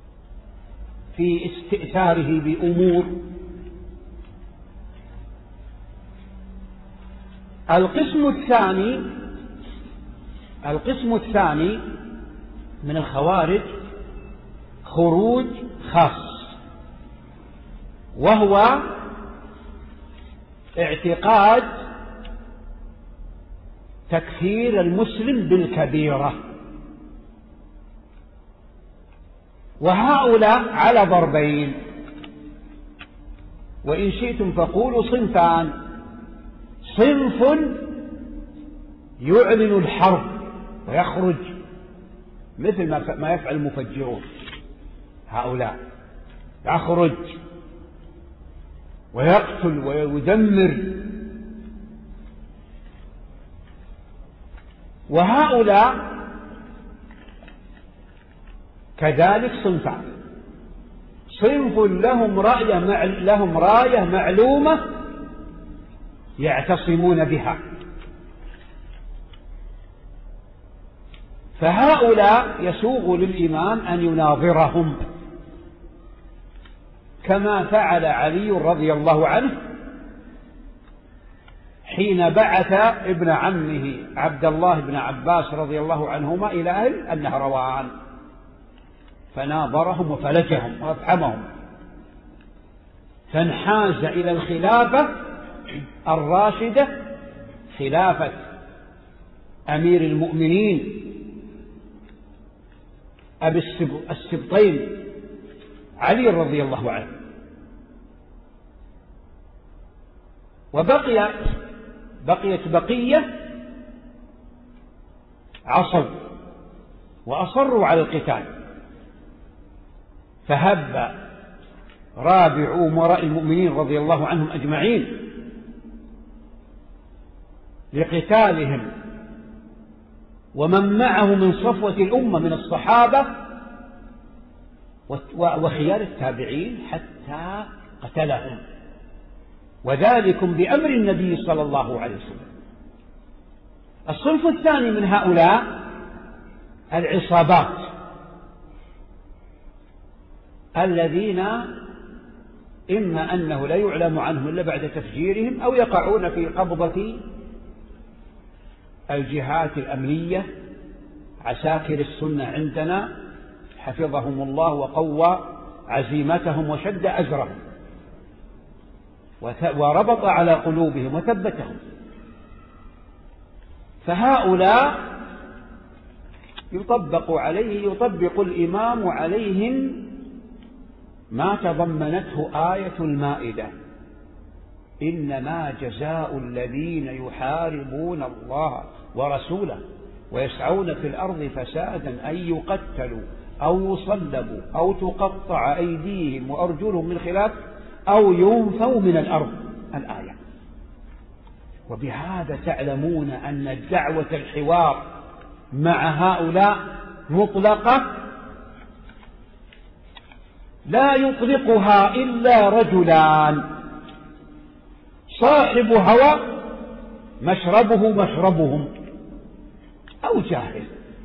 في استئثاره بأمور، القسم الثاني القسم الثاني من الخوارج خروج خاص، وهو اعتقاد تكفير المسلم بالكبيرة. وهؤلاء على ضربين، وإن شئتم فقولوا صنفان: صنف يعلن الحرب ويخرج مثل ما يفعل المفجرون، هؤلاء يخرج ويقتل ويدمر. وهؤلاء كذلك صنفان: صنف لهم راية لهم راية معلومة يعتصمون بها، فهؤلاء يسوغ للإمام أن يناظرهم كما فعل علي رضي الله عنه حين بعث ابن عمه عبد الله بن عباس رضي الله عنهما إلى أهل النهروان، فناظرهم وفلجهم وأفحمهم، فانحاز إلى الخلافة الراشدة، خلافة أمير المؤمنين أبي السبطين علي رضي الله عنه. وبقي بقيت بقية عصوا وأصروا على القتال، فهب رابع أمراء المؤمنين رضي الله عنهم أجمعين لقتالهم ومن معه من صفوة الأمة من الصحابة وخيار التابعين حتى قتلهم، وذلكم بأمر النبي صلى الله عليه وسلم. الصنف الثاني من هؤلاء العصابات الذين إما أنه لا يعلم عنهم إلا بعد تفجيرهم، أو يقعون في قبضة الجهات الأمنية، عساكر السنة عندنا حفظهم الله وقوى عزيمتهم وشد أزرهم وربط على قلوبهم وثبتهم. فهؤلاء يطبق عليه يطبق الإمام عليهم ما تضمنته آية المائدة: إنما جزاء الذين يحاربون الله ورسوله ويسعون في الأرض فسادا أن يقتلوا أو يصلبوا أو تقطع أيديهم وأرجلهم من خلاف أو ينفوا من الأرض، الآية. وبهذا تعلمون أن دعوة الحوار مع هؤلاء مطلقة لا يطلقها إلا رجلان: صاحب هوى مشربه مشربهم، أو جاهل.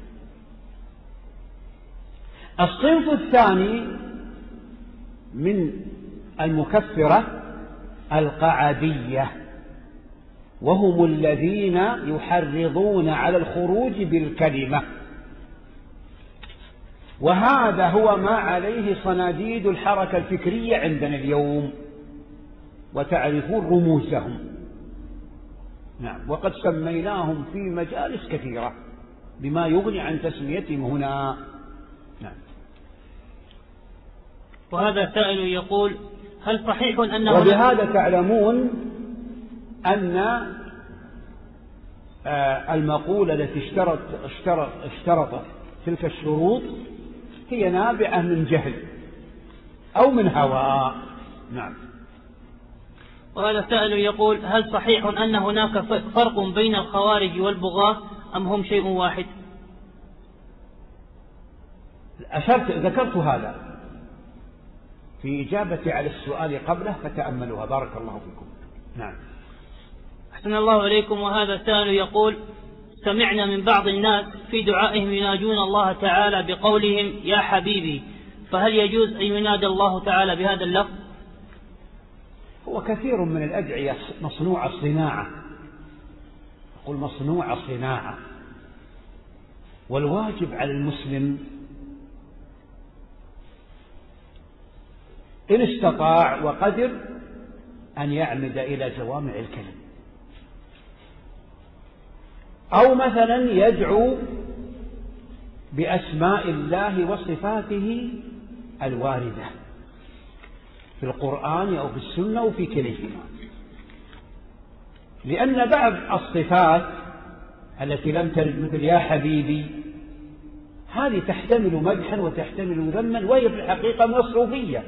الصنف الثاني من المكفرة القعدية، وهم الذين يحرضون على الخروج بالكلمة، وهذا هو ما عليه صناديد الحركة الفكرية عندنا اليوم، وتعرفون رموزهم. نعم، وقد سميناهم في مجالس كثيرة بما يغني عن تسميتهم هنا. نعم. وهذا سائل يقول: هل صحيح أنه وبهذا تعلمون أن المقولة التي اشترط اشترط اشترطت تلك الشروط هي نابعة من جهل أو من هوى. نعم. وهذا سائل يقول: هل صحيح أن هناك فرق بين الخوارج والبغاة أم هم شيء واحد؟ أشرت ذكرت هذا في إجابتي على السؤال قبله، فتأملوها بارك الله فيكم. نعم. أحسن الله إليكم. وهذا سائل يقول: سمعنا من بعض الناس في دعائهم يناجون الله تعالى بقولهم يا حبيبي، فهل يجوز أن ينادى الله تعالى بهذا اللفظ؟ هو كثير من الأدعية مصنوع الصناعة، يقول مصنوع صناعة. والواجب على المسلم إن استطاع وقدر أن يعمد إلى جوامع الكلم، أو مثلا يدعو بأسماء الله وصفاته الواردة في القرآن أو في السنة أو في كليهما، لأن بعض الصفات التي لم ترد مثل يا حبيبي هذه تحتمل مدحا وتحتمل ذما، وهي في الحقيقة من الصوفية.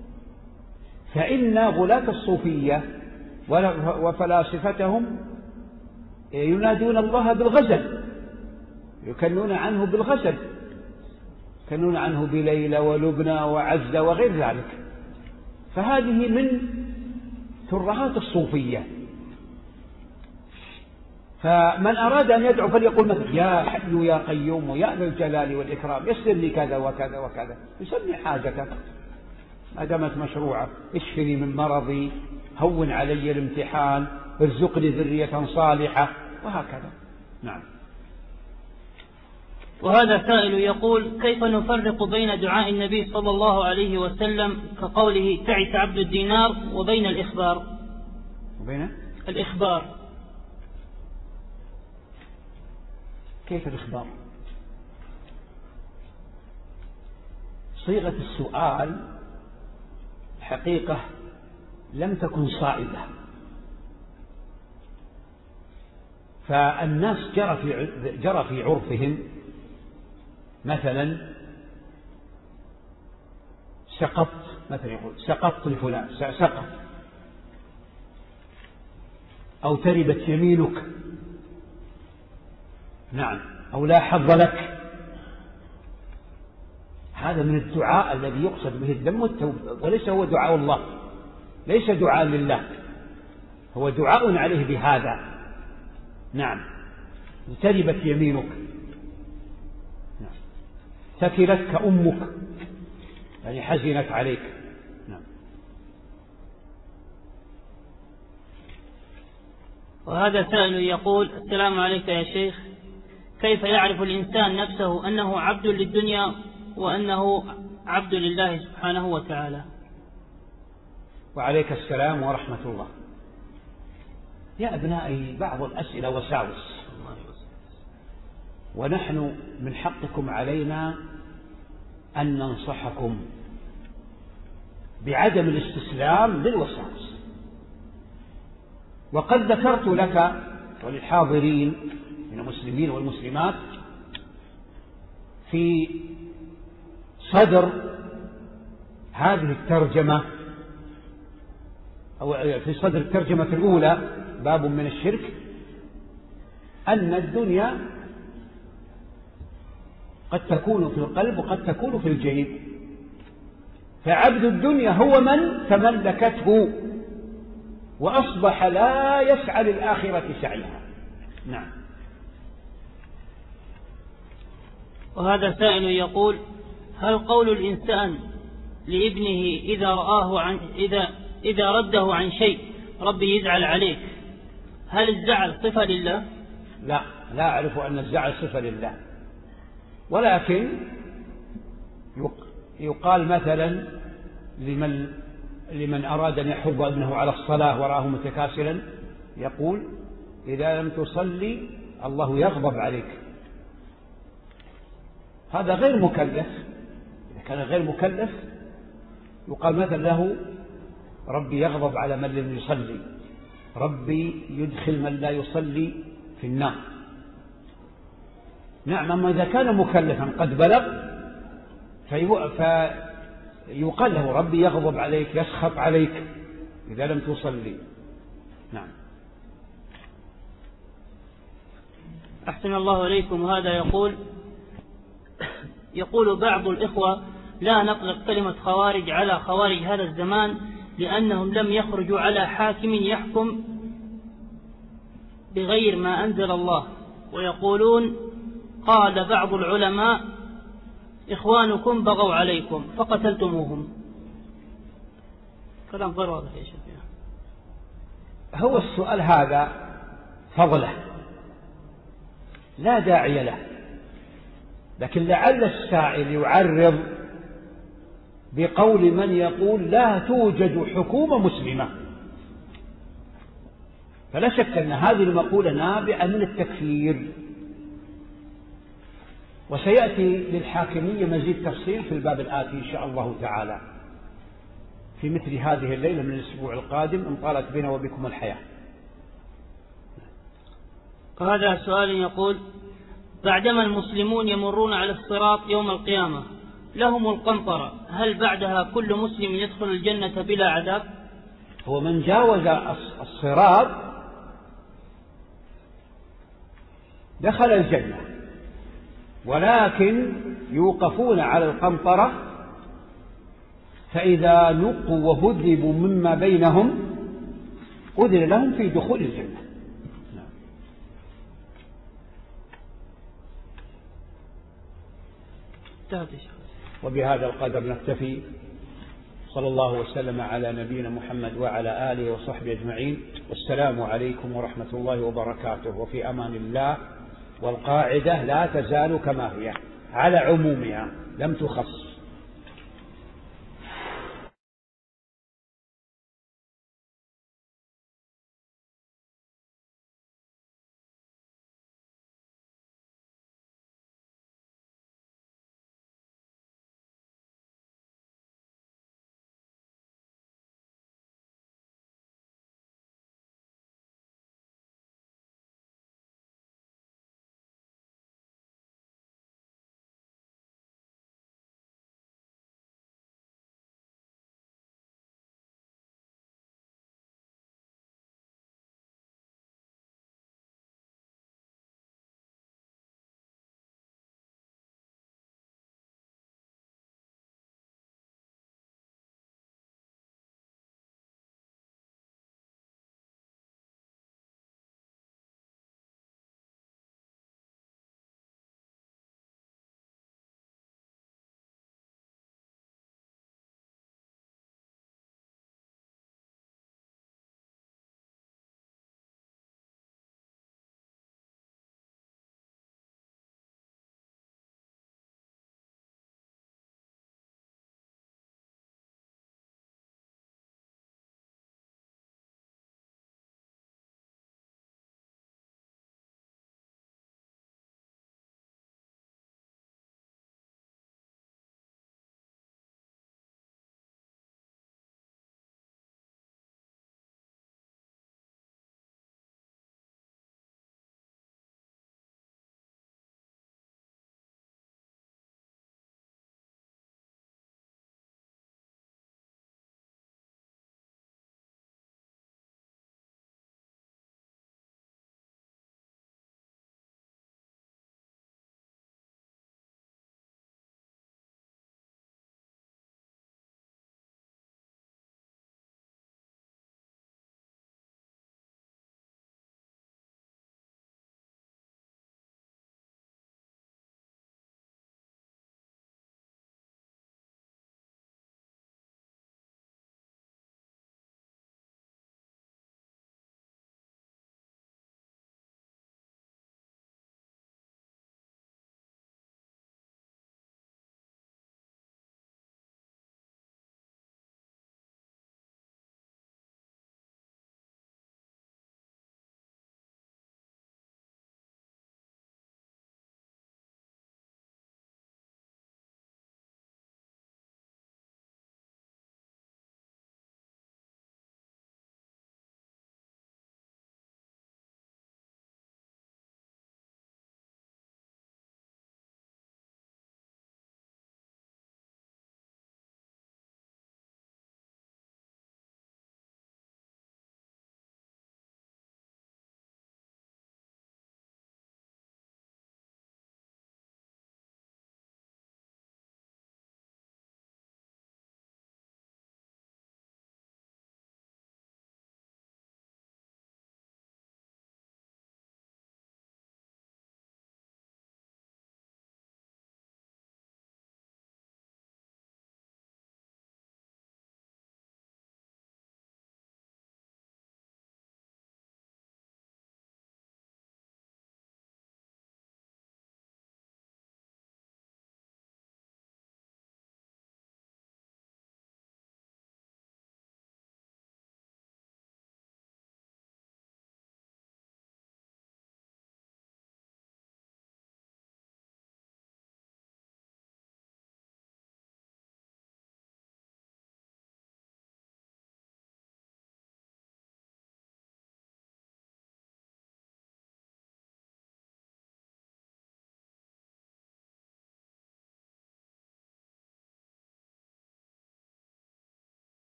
فإن غلاة الصوفية وفلاسفتهم ينادون الله بالغزل، يكنون عنه بالغزل، يكنون عنه بليلى ولبنى وعزة وغير ذلك. فهذه من ترهات الصوفية. فمن أراد أن يدعو فليقول مثلا يا حي يا قيوم يا ذا الجلال والإكرام يسر لي كذا وكذا وكذا، يسمي حاجتك ما دامت مشروعة، اشفني من مرضي، هون علي الامتحان، ارزقني ذرية صالحة، وهكذا. نعم. وهذا سائل يقول: كيف نفرق بين دعاء النبي صلى الله عليه وسلم كقوله تعس عبد الدينار وبين الإخبار؟ وبين الإخبار كيف الإخبار؟ صيغة السؤال حقيقة لم تكن صائبة، فالناس جرى في جرى في عرفهم مثلا سقطت، مثلا يقول سقطت لفلان، سقط، أو تربت يمينك، نعم، أو لا حظ لك. هذا من الدعاء الذي يقصد به الذم والتوبة، وليس هو دعاء الله، ليس دعاء لله، هو دعاء عليه بهذا. نعم. تربت يمينك، نعم. ثكلتك أمك، يعني حزنت عليك. نعم. وهذا سائل يقول: السلام عليك يا شيخ، كيف يعرف الإنسان نفسه أنه عبد للدنيا وأنه عبد لله سبحانه وتعالى؟ وعليك السلام ورحمة الله. يا أبنائي بعض الأسئلة وساوس، ونحن من حقكم علينا أن ننصحكم بعدم الاستسلام للوساوس. وقد ذكرت لك وللحاضرين من المسلمين والمسلمات في صدر هذه الترجمة أو في صدر الترجمة الأولى باب من الشرك أن الدنيا قد تكون في القلب وقد تكون في الجيب، فعبد الدنيا هو من تملكته وأصبح لا يسعى للآخرة سعيها. نعم. وهذا سائل يقول: هل قول الإنسان لابنه إذا رآه عن إذا إذا رده عن شيء ربي يزعل عليك، هل الزعل صفة لله؟ لا، لا أعرف أن الزعل صفة لله، ولكن يقال مثلا لمن لمن أراد أن يحض ابنه على الصلاة ورآه متكاسلا يقول: إذا لم تصلي الله يغضب عليك. هذا غير مكلف. إذا كان غير مكلف يقال مثلا له: ربي يغضب على من لم يصلي، ربي يدخل من لا يصلي في النار. نعم. أما إذا كان مكلفا قد بلغ فيقال له: ربي يغضب عليك، يسخط عليك إذا لم تصلي. نعم. أحسن الله إليكم. هذا يقول يقول بعض الإخوة: لا نطلق كلمة خوارج على خوارج هذا الزمان لأنهم لم يخرجوا على حاكم يحكم بغير ما أنزل الله، ويقولون قال بعض العلماء: إخوانكم بغوا عليكم فقتلتموهم. كلام غير واضح يا شيخ. هو السؤال هذا فضله، لا داعي له. لكن لعل السائل يعرض بقول من يقول لا توجد حكومة مسلمة، فلا شك أن هذه المقولة نابعة من التكفير. وسيأتي للحاكمية مزيد تفصيل في الباب الآتي إن شاء الله تعالى في مثل هذه الليلة من الأسبوع القادم إن طالت بنا وبكم الحياة. وهذا سؤال يقول: بعدما المسلمون يمرون على الصراط يوم القيامة لهم القنطرة، هل بعدها كل مسلم يدخل الجنة بلا عذاب؟ هو من جاوز الصراط دخل الجنة، ولكن يوقفون على القنطرة، فإذا نقوا وهذبوا مما بينهم أذن لهم في دخول الجنة. وبهذا القدر نكتفي. صلى الله وسلم على نبينا محمد وعلى آله وصحبه أجمعين، والسلام عليكم ورحمة الله وبركاته، وفي أمان الله. والقاعدة لا تزال كما هي على عمومها لم تخص.